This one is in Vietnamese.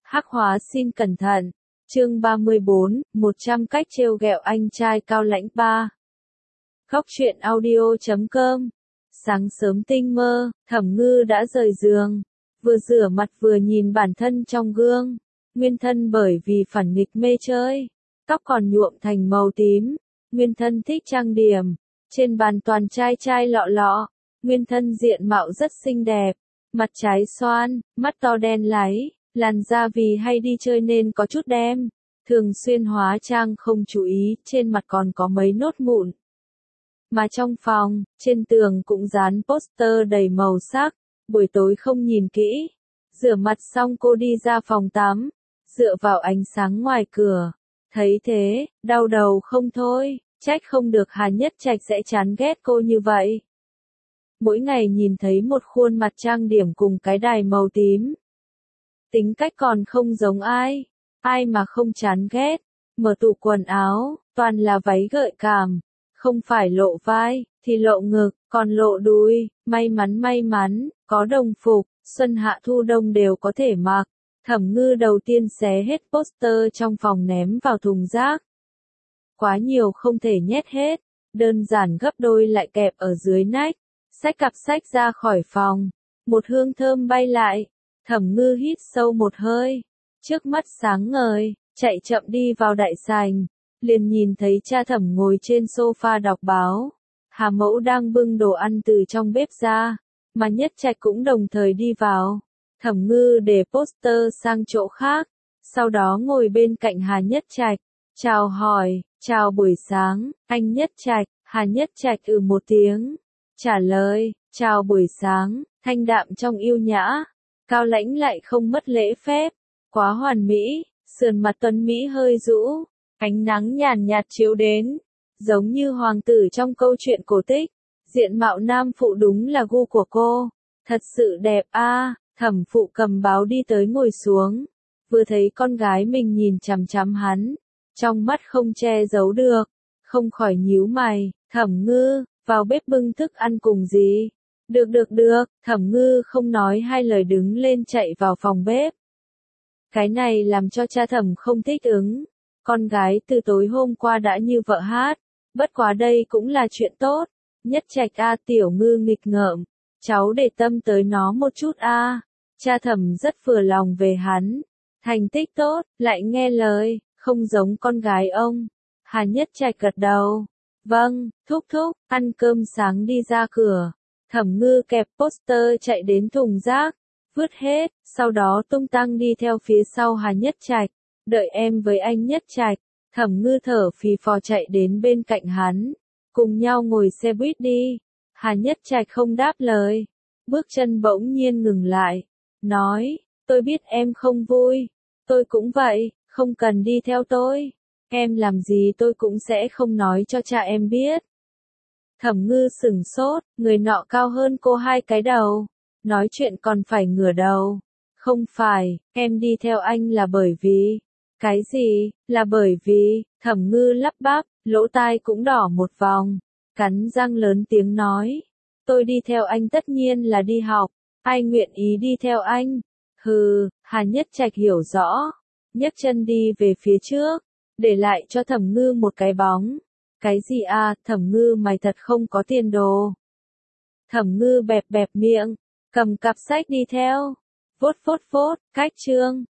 Hắc hóa xin cẩn thận. Chương 34, 100 cách trêu ghẹo anh trai cao lãnh 3. Góc truyện audio.com. Sáng sớm tinh mơ, Thẩm Ngư đã rời giường, vừa rửa mặt vừa nhìn bản thân trong gương. Nguyên thân bởi vì phản nghịch mê chơi, tóc còn nhuộm thành màu tím. Nguyên thân thích trang điểm, trên bàn toàn chai chai lọ lọ. Nguyên thân diện mạo rất xinh đẹp, mặt trái xoan, mắt to đen láy, làn da vì hay đi chơi nên có chút đen, thường xuyên hóa trang không chú ý, trên mặt còn có mấy nốt mụn. Mà trong phòng, trên tường cũng dán poster đầy màu sắc, buổi tối không nhìn kỹ. Rửa mặt xong cô đi ra phòng tắm, dựa vào ánh sáng ngoài cửa. Thấy thế, đau đầu không thôi, trách không được Hà Nhất Trạch sẽ chán ghét cô như vậy. Mỗi ngày nhìn thấy một khuôn mặt trang điểm cùng cái đài màu tím. Tính cách còn không giống ai, ai mà không chán ghét. Mở tủ quần áo, toàn là váy gợi cảm, không phải lộ vai, thì lộ ngực, còn lộ đùi. May mắn, có đồng phục, xuân hạ thu đông đều có thể mặc. Thẩm Ngư đầu tiên xé hết poster trong phòng ném vào thùng rác. Quá nhiều không thể nhét hết, đơn giản gấp đôi lại kẹp ở dưới nách. Xách cặp sách ra khỏi phòng, một hương thơm bay lại. Thẩm Ngư hít sâu một hơi, trước mắt sáng ngời, chạy chậm đi vào đại sảnh, liền nhìn thấy cha Thẩm ngồi trên sofa đọc báo. Hà Mẫu đang bưng đồ ăn từ trong bếp ra, mà Nhất Trạch cũng đồng thời đi vào. Thẩm Ngư để poster sang chỗ khác, sau đó ngồi bên cạnh Hà Nhất Trạch, chào hỏi, chào buổi sáng, anh Nhất Trạch. Hà Nhất Trạch một tiếng, trả lời, chào buổi sáng, thanh đạm trong yêu nhã, cao lãnh lại không mất lễ phép, quá hoàn mỹ. Sườn mặt tuấn Mỹ hơi rũ, ánh nắng nhàn nhạt chiếu đến, giống như hoàng tử trong câu chuyện cổ tích. Diện mạo nam phụ đúng là gu của cô, thật sự đẹp a. Thẩm phụ cầm báo đi tới ngồi xuống, vừa thấy con gái mình nhìn chằm chằm hắn, trong mắt không che giấu được, không khỏi nhíu mày. Thẩm Ngư, vào bếp bưng thức ăn cùng gì? Được, Thẩm Ngư không nói hai lời đứng lên chạy vào phòng bếp. Cái này làm cho cha Thẩm không thích ứng, con gái từ tối hôm qua đã như vợ hát, bất quá đây cũng là chuyện tốt. Nhất Trạch a, Tiểu Ngư nghịch ngợm, cháu để tâm tới nó một chút a. Cha Thẩm rất vừa lòng về hắn, thành tích tốt, lại nghe lời, không giống con gái ông. Hà Nhất Trạch gật đầu, vâng, thúc, ăn cơm sáng đi ra cửa. Thẩm Ngư kẹp poster chạy đến thùng rác, vứt hết, sau đó tung tăng đi theo phía sau Hà Nhất Trạch. Đợi em với anh Nhất Trạch. Thẩm Ngư thở phì phò chạy đến bên cạnh hắn, cùng nhau ngồi xe buýt đi. Hà Nhất Trạch không đáp lời, bước chân bỗng nhiên ngừng lại, nói, tôi biết em không vui, tôi cũng vậy, không cần đi theo tôi. Em làm gì tôi cũng sẽ không nói cho cha em biết. Thẩm Ngư sửng sốt, người nọ cao hơn cô 2 cái đầu, nói chuyện còn phải ngửa đầu. Không phải, em đi theo anh là bởi vì... Cái gì, là bởi vì... Thẩm Ngư lắp bắp, lỗ tai cũng đỏ một vòng, cắn răng lớn tiếng nói. Tôi đi theo anh tất nhiên là đi học, ai nguyện ý đi theo anh? Hừ. Hà Nhất Trạch hiểu rõ, nhấc chân đi về phía trước, để lại cho Thẩm Ngư một cái bóng. Cái gì à, Thẩm Ngư mày thật không có tiền đồ. Thẩm Ngư bẹp miệng, cầm cặp sách đi theo. Phốt, cách chương.